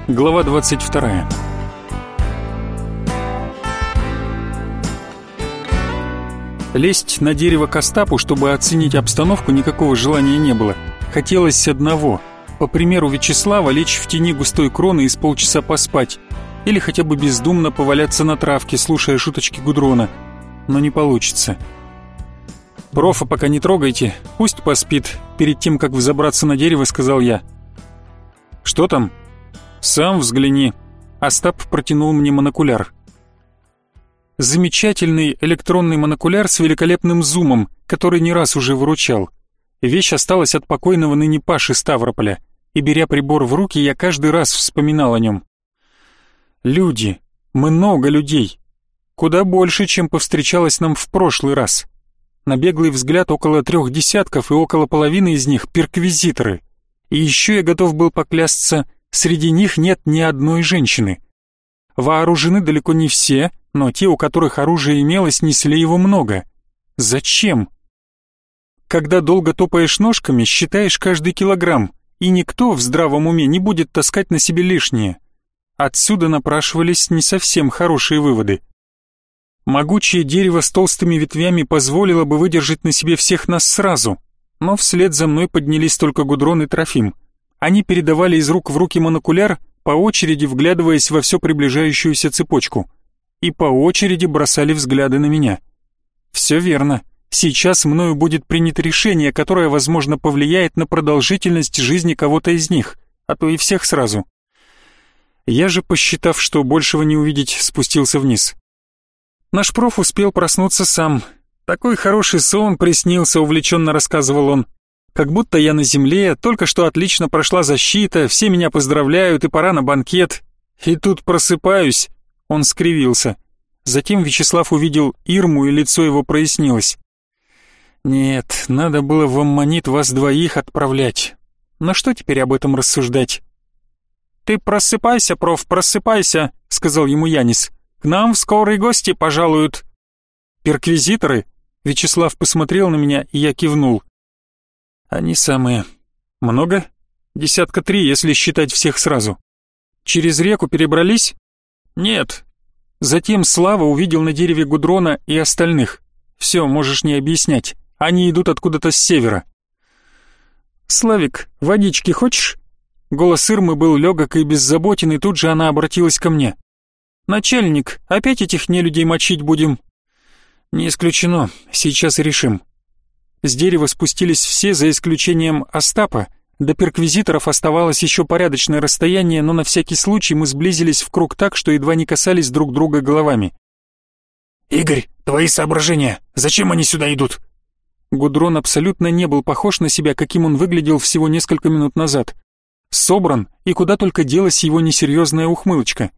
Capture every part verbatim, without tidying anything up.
Глава двадцать вторая. Лезть на дерево к Остапу, чтобы оценить обстановку, никакого желания не было. Хотелось одного — по примеру Вячеслава лечь в тени густой кроны и с полчаса поспать, или хотя бы бездумно поваляться на травке, слушая шуточки Гудрона. Но не получится. «Профа пока не трогайте, пусть поспит», — перед тем, как взобраться на дерево, сказал я. «Что там?» «Сам взгляни». Остап протянул мне монокуляр. Замечательный электронный монокуляр с великолепным зумом, который не раз уже выручал. Вещь осталась от покойного ныне Паши Ставрополя, и, беря прибор в руки, я каждый раз вспоминал о нем. Люди, много людей. Куда больше, чем повстречалось нам в прошлый раз. На беглый взгляд около трех десятков, и около половины из них перквизиторы. И еще я готов был поклясться, среди них нет ни одной женщины. Вооружены далеко не все, но те, у которых оружие имелось, несли его много. Зачем? Когда долго топаешь ножками, считаешь каждый килограмм, и никто в здравом уме не будет таскать на себе лишнее. Отсюда напрашивались не совсем хорошие выводы. Могучее дерево с толстыми ветвями позволило бы выдержать на себе всех нас сразу, но вслед за мной поднялись только Гудрон и Трофим. Они передавали из рук в руки монокуляр, по очереди вглядываясь во все приближающуюся цепочку, и по очереди бросали взгляды на меня. Все верно. Сейчас мною будет принято решение, которое, возможно, повлияет на продолжительность жизни кого-то из них, а то и всех сразу. Я же, посчитав, что большего не увидеть, спустился вниз. Наш проф успел проснуться сам. Такой хороший сон приснился, увлеченно рассказывал он. Как будто я на земле, только что отлично прошла защита, все меня поздравляют и пора на банкет. И тут просыпаюсь. Он скривился. Затем Вячеслав увидел Ирму, и лицо его прояснилось. Нет, надо было в Аммонит вас двоих отправлять. Но что теперь об этом рассуждать? «Ты просыпайся, проф, просыпайся», — сказал ему Янис. «К нам в скорые гости пожалуют». «Перквизиторы?» Вячеслав посмотрел на меня, и я кивнул. «Они самые. Много? Десятка три, если считать всех сразу. Через реку перебрались?» «Нет». Затем Слава увидел на дереве Гудрона и остальных. «Все, можешь не объяснять. Они идут откуда-то с севера». «Славик, водички хочешь?» Голос Ирмы был легок и беззаботен, и тут же она обратилась ко мне. «Начальник, опять этих нелюдей мочить будем?» «Не исключено. Сейчас и решим». С дерева спустились все, за исключением Остапа. До перквизиторов оставалось еще порядочное расстояние, но на всякий случай мы сблизились в круг так, что едва не касались друг друга головами. «Игорь, твои соображения. Зачем они сюда идут?» Гудрон абсолютно не был похож на себя, каким он выглядел всего несколько минут назад. Собран, и куда только делась его несерьезная ухмылочка.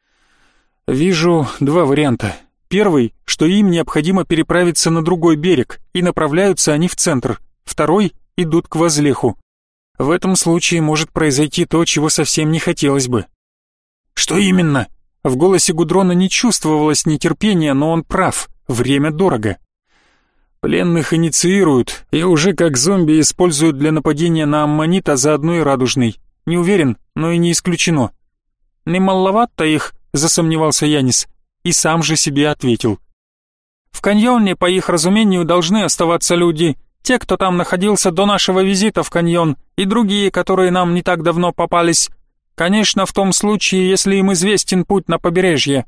«Вижу два варианта. Первый, что им необходимо переправиться на другой берег, и направляются они в центр. Второй, идут к Возлеху. В этом случае может произойти то, чего совсем не хотелось бы». «Что именно?» В голосе Гудрона не чувствовалось нетерпения, но он прав. Время дорого. Пленных инициируют, и уже как зомби используют для нападения на Аммонит, а заодно и Радужный. Не уверен, но и не исключено. «Не маловато их?» — засомневался Янис, и сам же себе ответил. «В каньоне, по их разумению, должны оставаться люди, те, кто там находился до нашего визита в каньон, и другие, которые нам не так давно попались. Конечно, в том случае, если им известен путь на побережье».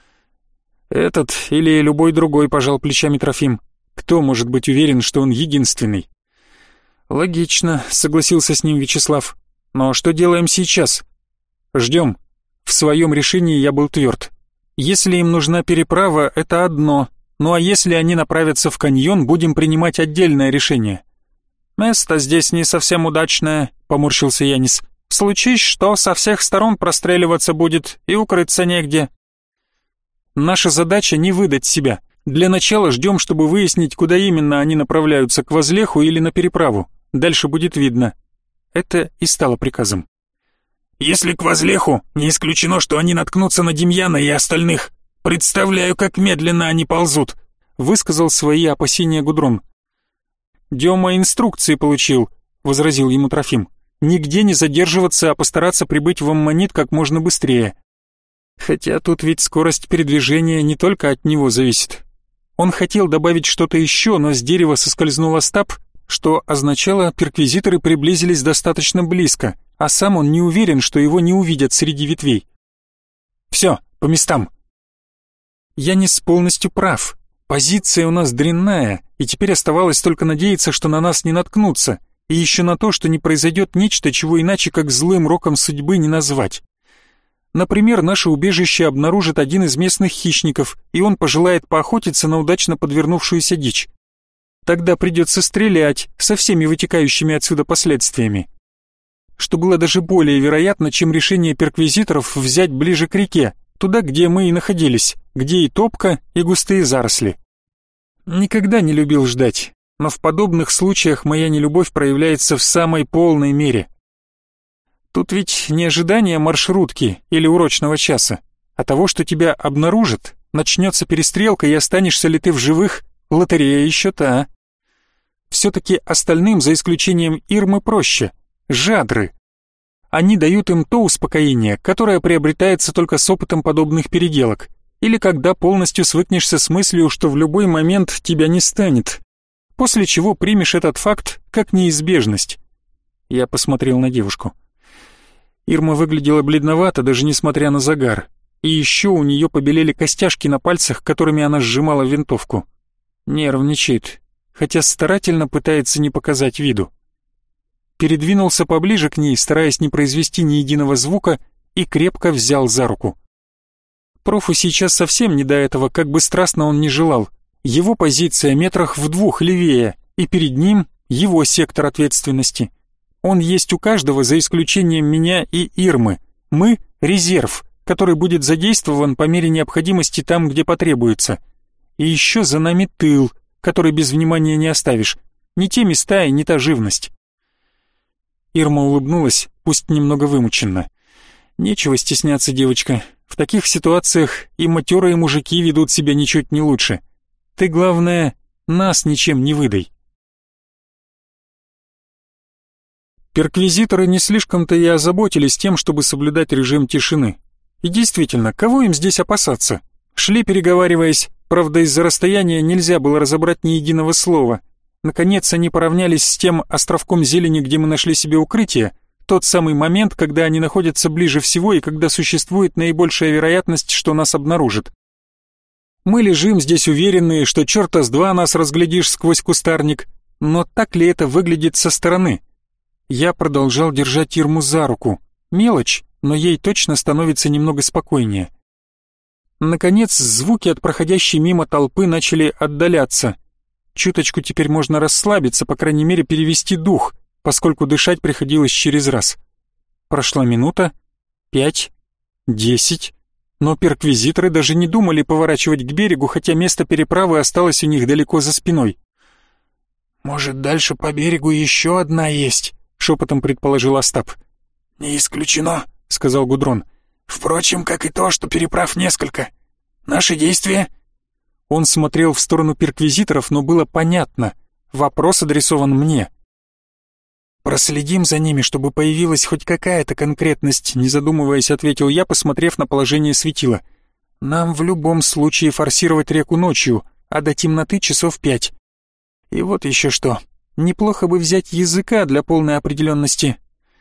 «Этот или любой другой», — пожал плечами Трофим. «Кто может быть уверен, что он единственный?» «Логично», — согласился с ним Вячеслав. «Но что делаем сейчас?» «Ждем». В своем решении я был тверд. Если им нужна переправа, это одно, ну а если они направятся в каньон, будем принимать отдельное решение. «Место здесь не совсем удачное», — поморщился Янис. «Случись, что со всех сторон простреливаться будет, и укрыться негде». «Наша задача не выдать себя. Для начала ждем, чтобы выяснить, куда именно они направляются, к Возлеху или на переправу. Дальше будет видно». Это и стало приказом. «Если к Возлеху, не исключено, что они наткнутся на Демьяна и остальных. Представляю, как медленно они ползут», — высказал свои опасения Гудрон. «Дема инструкции получил», — возразил ему Трофим. Нигде не задерживаться, а постараться прибыть в Аммонит как можно быстрее. Хотя тут ведь скорость передвижения не только от него зависит. Он хотел добавить что-то еще, но с дерева соскользнул Остап, что означало, перквизиторы приблизились достаточно близко, а сам он не уверен, что его не увидят среди ветвей. «Все, по местам». Янис полностью прав. Позиция у нас дрянная, и теперь оставалось только надеяться, что на нас не наткнутся, и еще на то, что не произойдет нечто, чего иначе как злым роком судьбы не назвать. Например, наше убежище обнаружит один из местных хищников, и он пожелает поохотиться на удачно подвернувшуюся дичь. Тогда придется стрелять со всеми вытекающими отсюда последствиями. Что было даже более вероятно, чем решение перквизиторов взять ближе к реке, туда, где мы и находились, где и топка, и густые заросли. Никогда не любил ждать, но в подобных случаях моя нелюбовь проявляется в самой полной мере. Тут ведь не ожидание маршрутки или урочного часа, а того, что тебя обнаружат, начнется перестрелка и останешься ли ты в живых, лотерея еще та. Все-таки остальным, за исключением Ирмы, проще. Жадры. Они дают им то успокоение, которое приобретается только с опытом подобных переделок, или когда полностью свыкнешься с мыслью, что в любой момент тебя не станет, после чего примешь этот факт как неизбежность. Я посмотрел на девушку. Ирма выглядела бледновато, даже несмотря на загар, и еще у нее побелели костяшки на пальцах, которыми она сжимала винтовку. Нервничает, хотя старательно пытается не показать виду. Передвинулся поближе к ней, стараясь не произвести ни единого звука, и крепко взял за руку. Профу сейчас совсем не до этого, как бы страстно он ни желал. Его позиция метрах в двух левее, и перед ним его сектор ответственности. Он есть у каждого, за исключением меня и Ирмы. Мы — резерв, который будет задействован по мере необходимости там, где потребуется. И еще за нами тыл, который без внимания не оставишь. Не те места и не та живность. Ирма улыбнулась, пусть немного вымученно. Нечего стесняться, девочка. В таких ситуациях и матерые мужики ведут себя ничуть не лучше. Ты, главное, нас ничем не выдай. Перквизиторы не слишком-то и озаботились тем, чтобы соблюдать режим тишины. И действительно, кого им здесь опасаться? Шли переговариваясь, правда из-за расстояния нельзя было разобрать ни единого слова. Наконец они поравнялись с тем островком зелени, где мы нашли себе укрытие, тот самый момент, когда они находятся ближе всего и когда существует наибольшая вероятность, что нас обнаружат. Мы лежим здесь уверенные, что черта с два нас разглядишь сквозь кустарник, но так ли это выглядит со стороны? Я продолжал держать Ирму за руку. Мелочь, но ей точно становится немного спокойнее. Наконец, звуки от проходящей мимо толпы начали отдаляться. Чуточку теперь можно расслабиться, по крайней мере перевести дух, поскольку дышать приходилось через раз. Прошла минута, пять, десять, но перквизиторы даже не думали поворачивать к берегу, хотя место переправы осталось у них далеко за спиной. «Может, дальше по берегу еще одна есть?» — шепотом предположил Остап. «Не исключено», — сказал Гудрон. «Впрочем, как и то, что переправ несколько. Наши действия...» Он смотрел в сторону перквизиторов, но было понятно. Вопрос адресован мне. «Проследим за ними, чтобы появилась хоть какая-то конкретность», не задумываясь, ответил я, посмотрев на положение светила. «Нам в любом случае форсировать реку ночью, а до темноты часов пять. И вот еще что. Неплохо бы взять языка для полной определенности».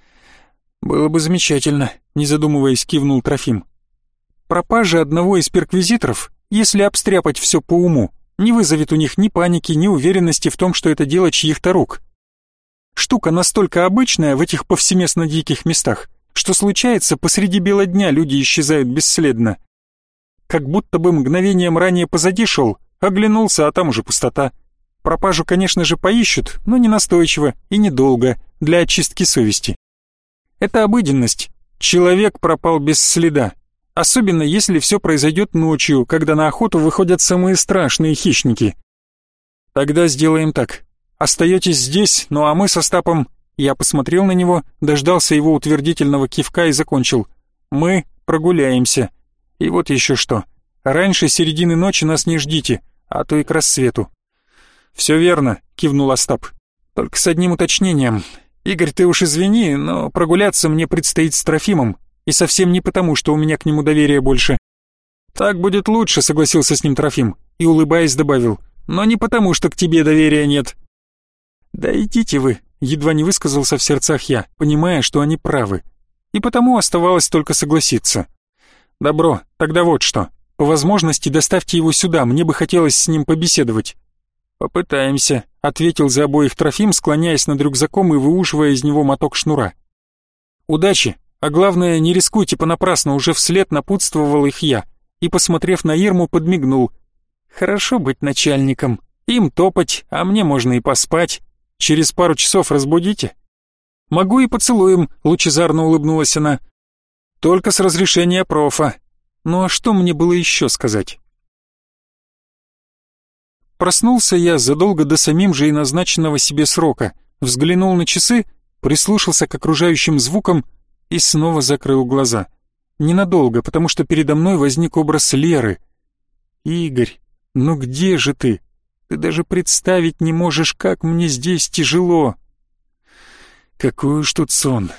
«Было бы замечательно», не задумываясь, кивнул Трофим. «Пропажа одного из перквизиторов, если обстряпать все по уму, не вызовет у них ни паники, ни уверенности в том, что это дело чьих-то рук. Штука настолько обычная в этих повсеместно диких местах, что случается, посреди бела дня люди исчезают бесследно. Как будто бы мгновением ранее позади шел, оглянулся, а там уже пустота. Пропажу, конечно же, поищут, но не настойчиво и недолго, для очистки совести. Это обыденность. Человек пропал без следа. Особенно если все произойдет ночью, когда на охоту выходят самые страшные хищники. Тогда сделаем так. Остаетесь здесь, ну а мы со Остапом... Я посмотрел на него, дождался его утвердительного кивка и закончил. Мы прогуляемся. И вот еще что. Раньше середины ночи нас не ждите, а то и к рассвету. «Все верно», — кивнул Остап. «Только с одним уточнением. Игорь, ты уж извини, но прогуляться мне предстоит с Трофимом, и совсем не потому, что у меня к нему доверия больше». «Так будет лучше», — согласился с ним Трофим и, улыбаясь, добавил, «но не потому, что к тебе доверия нет». «Да идите вы», — едва не высказался в сердцах я, понимая, что они правы. И потому оставалось только согласиться. «Добро, тогда вот что. По возможности доставьте его сюда, мне бы хотелось с ним побеседовать». «Попытаемся», — ответил за обоих Трофим, склоняясь над рюкзаком и выуживая из него моток шнура. «Удачи, а главное, не рискуйте понапрасну», — уже вслед напутствовал их я и, посмотрев на Ирму, подмигнул. «Хорошо быть начальником, им топать, а мне можно и поспать. Через пару часов разбудите?» «Могу и поцелуем», — лучезарно улыбнулась она. «Только с разрешения профа. Ну а что мне было еще сказать?» Проснулся я задолго до самим же и назначенного себе срока, взглянул на часы, прислушался к окружающим звукам и снова закрыл глаза. Ненадолго, потому что передо мной возник образ Леры. «Игорь, ну где же ты? Ты даже представить не можешь, как мне здесь тяжело». Какой уж тут сон.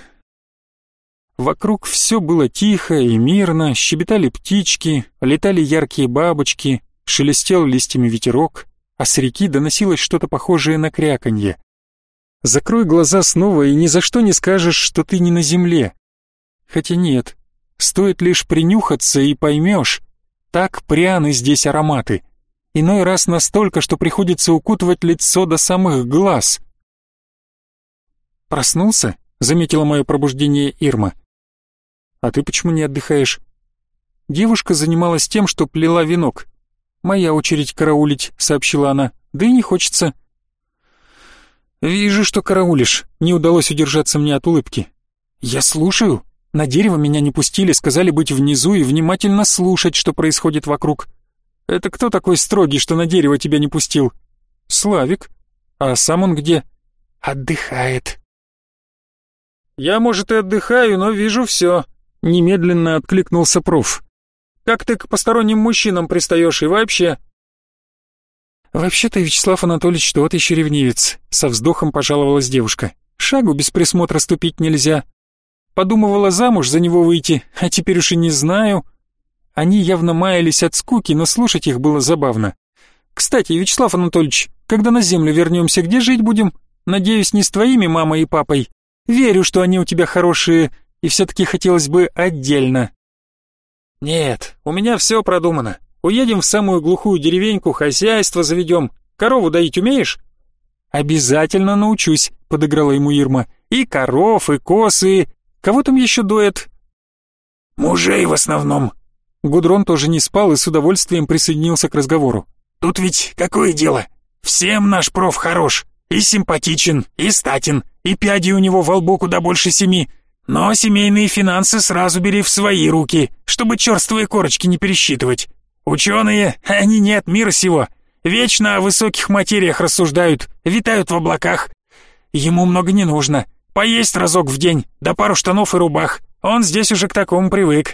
Вокруг все было тихо и мирно, щебетали птички, летали яркие бабочки, шелестел листьями ветерок, а с реки доносилось что-то похожее на кряканье. Закрой глаза снова, и ни за что не скажешь, что ты не на земле. Хотя нет, стоит лишь принюхаться и поймешь, так пряны здесь ароматы. Иной раз настолько, что приходится укутывать лицо до самых глаз. «Проснулся?» — заметила мое пробуждение Ирма. «А ты почему не отдыхаешь?» Девушка занималась тем, что плела венок. «Моя очередь караулить», — сообщила она. «Да и не хочется». «Вижу, что караулишь», — не удалось удержаться мне от улыбки. «Я слушаю. На дерево меня не пустили, сказали быть внизу и внимательно слушать, что происходит вокруг». «Это кто такой строгий, что на дерево тебя не пустил?» «Славик. А сам он где?» «Отдыхает». «Я, может, и отдыхаю, но вижу все», — немедленно откликнулся проф. «Как ты к посторонним мужчинам пристаешь и вообще?» «Вообще-то, Вячеслав Анатольевич, тот еще ревнивец», — со вздохом пожаловалась девушка. «Шагу без присмотра ступить нельзя. Подумывала замуж за него выйти, а теперь уж и не знаю». Они явно маялись от скуки, но слушать их было забавно. «Кстати, Вячеслав Анатольевич, когда на землю вернемся, где жить будем? Надеюсь, не с твоими мамой и папой. Верю, что они у тебя хорошие, и все-таки хотелось бы отдельно». «Нет, у меня все продумано. Уедем в самую глухую деревеньку, хозяйство заведем. Корову доить умеешь?» «Обязательно научусь», — подыграла ему Ирма. «И коров, и коз, и... Кого там еще доят?» «Мужей в основном». Гудрон тоже не спал и с удовольствием присоединился к разговору. «Тут ведь какое дело? Всем наш проф хорош. И симпатичен, и статен, и пядей у него во лбу куда больше семи. Но семейные финансы сразу бери в свои руки, чтобы черствые корочки не пересчитывать. Ученые, они не от мира сего. Вечно о высоких материях рассуждают, витают в облаках. Ему много не нужно. Поесть разок в день, да пару штанов и рубах. Он здесь уже к такому привык».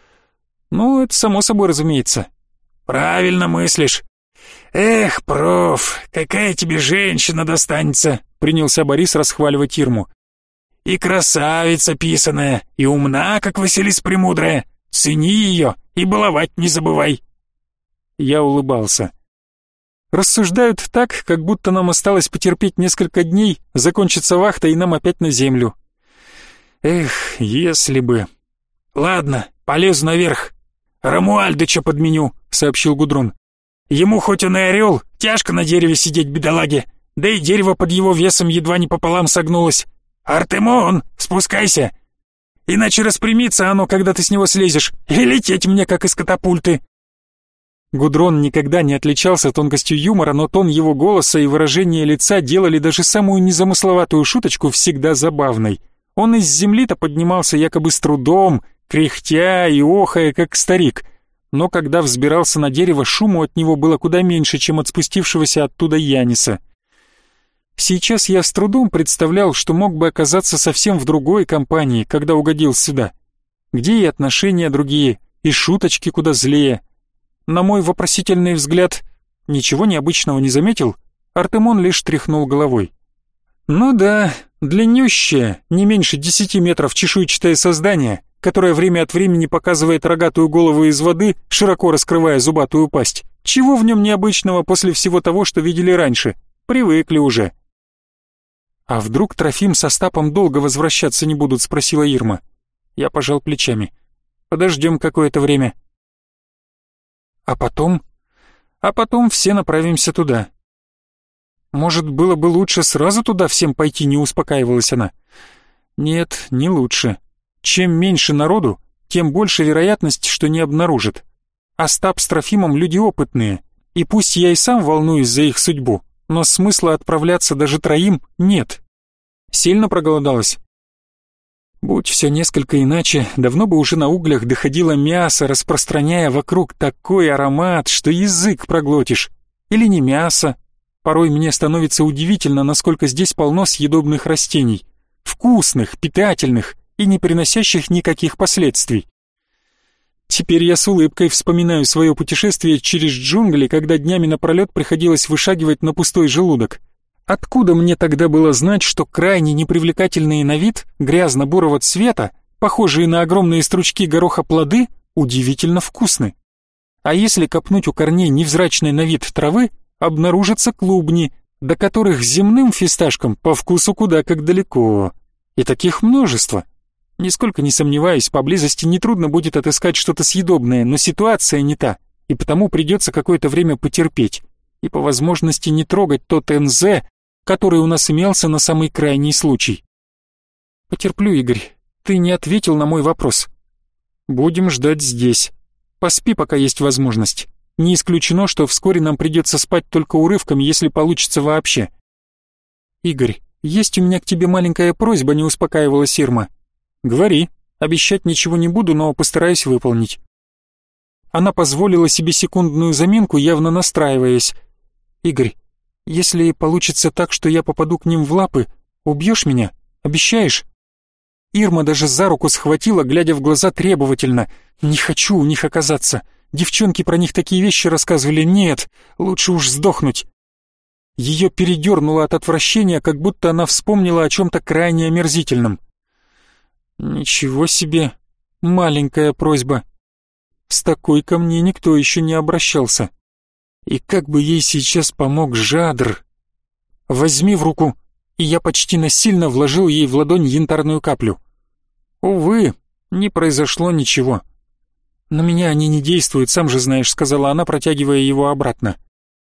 «Ну, это само собой разумеется». «Правильно мыслишь. Эх, проф, какая тебе женщина достанется», — принялся Борис расхваливать Ирму. «И красавица писаная, и умна, как Василиса Премудрая. Цени ее и баловать не забывай». Я улыбался. Рассуждают так, как будто нам осталось потерпеть несколько дней, закончится вахта и нам опять на землю. Эх, если бы... «Ладно, полезу наверх. Рамуальдыча подменю», — сообщил Гудрон. «Ему хоть он и орел, тяжко на дереве сидеть, бедолаге, да и дерево под его весом едва не пополам согнулось. Артемон, спускайся, иначе распрямится оно, когда ты с него слезешь, и лететь мне, как из катапульты». Гудрон никогда не отличался тонкостью юмора, но тон его голоса и выражение лица делали даже самую незамысловатую шуточку всегда забавной. Он из земли-то поднимался якобы с трудом, кряхтя и охая, как старик, но когда взбирался на дерево, шуму от него было куда меньше, чем от спустившегося оттуда Яниса. Сейчас я с трудом представлял, что мог бы оказаться совсем в другой компании, когда угодил сюда, где и отношения другие, и шуточки куда злее. На мой вопросительный взгляд ничего необычного не заметил, Артемон лишь тряхнул головой. «Ну да, Длиннющее, не меньше десяти метров чешуйчатое создание, которое время от времени показывает рогатую голову из воды, широко раскрывая зубатую пасть. Чего в нем необычного после всего того, что видели раньше? Привыкли уже. «А вдруг Трофим со Остапом долго возвращаться не будут?» — спросила Ирма. Я пожал плечами. «Подождем какое-то время». «А потом?» «А потом все направимся туда». «Может, было бы лучше сразу туда всем пойти?» — не успокаивалась она. «Нет, не лучше. Чем меньше народу, тем больше вероятность, что не обнаружат. Остап с Трофимом люди опытные, и пусть я и сам волнуюсь за их судьбу, но смысла отправляться даже троим нет. Сильно проголодалась?» Будь все несколько иначе, давно бы уже на углях доходило мясо, распространяя вокруг такой аромат, что язык проглотишь. Или не мясо. Порой мне становится удивительно, насколько здесь полно съедобных растений. Вкусных, питательных и не приносящих никаких последствий. Теперь я с улыбкой вспоминаю свое путешествие через джунгли, когда днями напролет приходилось вышагивать на пустой желудок. Откуда мне тогда было знать, что крайне непривлекательные на вид, грязно-бурого цвета, похожие на огромные стручки гороха плоды, удивительно вкусны? А если копнуть у корней невзрачной на вид травы, обнаружатся клубни, до которых земным фисташкам по вкусу куда как далеко. И таких множество. Нисколько не сомневаюсь, поблизости нетрудно будет отыскать что-то съедобное, но ситуация не та, и потому придется какое-то время потерпеть и по возможности не трогать тот эн зэ, который у нас имелся на самый крайний случай. Потерплю, Игорь, ты не ответил на мой вопрос. Будем ждать здесь. Поспи, пока есть возможность. Не исключено, что вскоре нам придется спать только урывками, если получится вообще. Игорь, есть у меня к тебе маленькая просьба, не успокаивалась Ирма. Говори, обещать ничего не буду, но постараюсь выполнить. Она позволила себе секундную заминку, явно настраиваясь. Игорь, если получится так, что я попаду к ним в лапы, убьешь меня? Обещаешь? Ирма даже за руку схватила, глядя в глаза требовательно. Не хочу у них оказаться. Девчонки про них такие вещи рассказывали. Нет, лучше уж сдохнуть. Ее передернуло от отвращения, как будто она вспомнила о чем-то крайне омерзительном. Ничего себе, маленькая просьба. С такой ко мне никто еще не обращался. И как бы ей сейчас помог Жадр. Возьми в руку. И я почти насильно вложил ей в ладонь янтарную каплю. Увы, не произошло ничего. На меня они не действуют, сам же знаешь, сказала она, протягивая его обратно.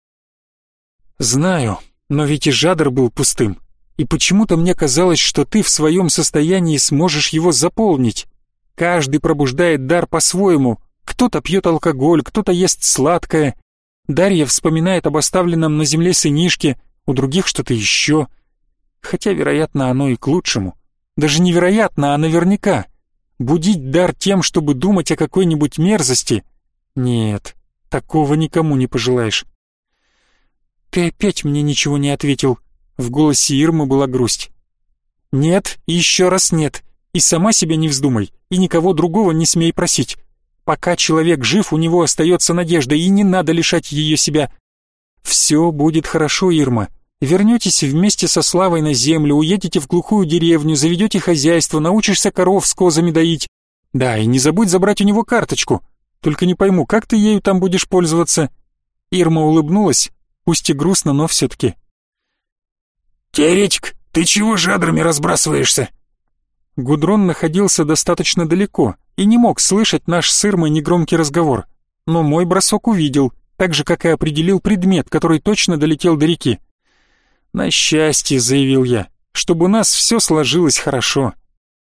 Знаю, но ведь и Жадр был пустым. И почему-то мне казалось, что ты в своем состоянии сможешь его заполнить. Каждый пробуждает дар по-своему. Кто-то пьет алкоголь, кто-то ест сладкое. Дарья вспоминает об оставленном на земле сынишке, у других что-то еще. Хотя, вероятно, оно и к лучшему. Даже невероятно, а наверняка. Будить дар тем, чтобы думать о какой-нибудь мерзости? Нет, такого никому не пожелаешь. Ты опять мне ничего не ответил. В голосе Ирмы была грусть. Нет, и еще раз нет. И сама себя не вздумай, и никого другого не смей просить. Пока человек жив, у него остается надежда, и не надо лишать ее себя. Все будет хорошо, Ирма. Вернетесь вместе со Славой на землю, уедете в глухую деревню, заведете хозяйство, научишься коров с козами доить. Да, и не забудь забрать у него карточку. Только не пойму, как ты ею там будешь пользоваться?» Ирма улыбнулась, пусть и грустно, но все-таки. «Теоретик, ты чего жадрами разбрасываешься?» Гудрон находился достаточно далеко и не мог слышать наш с Ирмой негромкий разговор, но мой бросок увидел, так же, как и определил предмет, который точно долетел до реки. «На счастье», — заявил я, — «чтобы у нас все сложилось хорошо».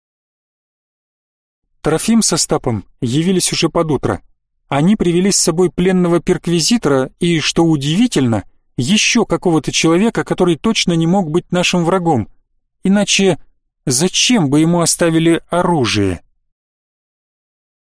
Трофим со Остапом явились уже под утро. Они привели с собой пленного перквизитора и, что удивительно, еще какого-то человека, который точно не мог быть нашим врагом. Иначе зачем бы ему оставили оружие?